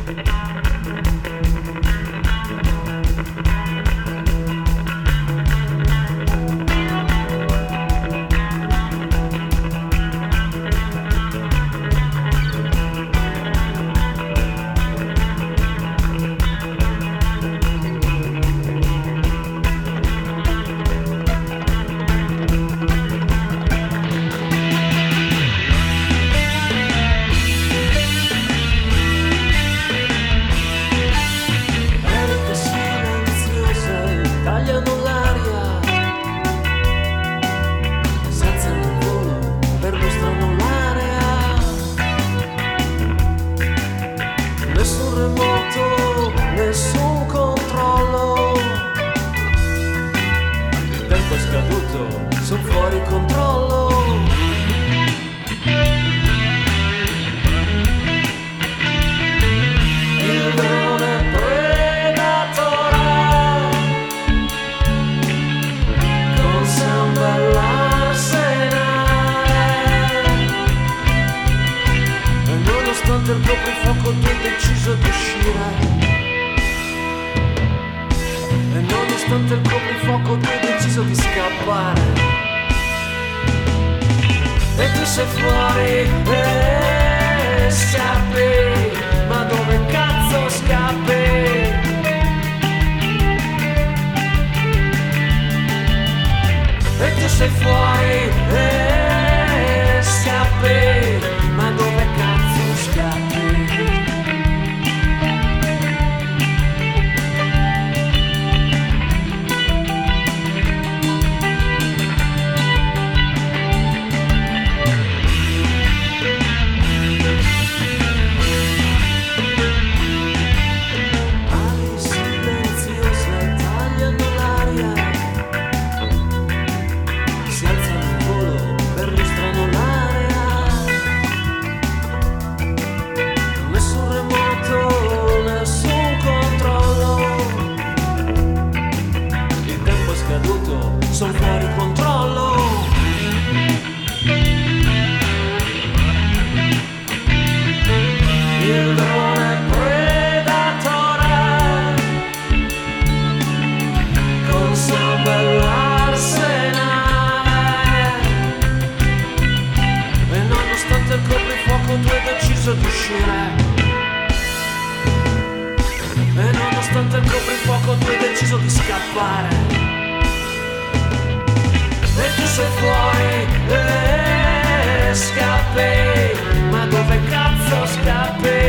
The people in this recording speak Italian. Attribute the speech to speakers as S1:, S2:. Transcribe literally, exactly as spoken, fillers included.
S1: Sono fuori controllo. Il drone predatore con sempre l'arsenale. E nonostante il coprifuoco tu hai deciso di uscire. E nonostante il coprifuoco tu hai deciso di scappare. E tu sei fuori e scappi, ma dove cazzo scappi? E tu sei fuori e scappi, ma dove cazzo scappi? Sono fuori controllo. Il drone predatore con sempre l'arsenale. E nonostante il coprifuoco tu hai deciso di uscire. E nonostante il coprifuoco tu hai deciso di scappare. E tu sei fuori e scappi, ma dove cazzo scappi?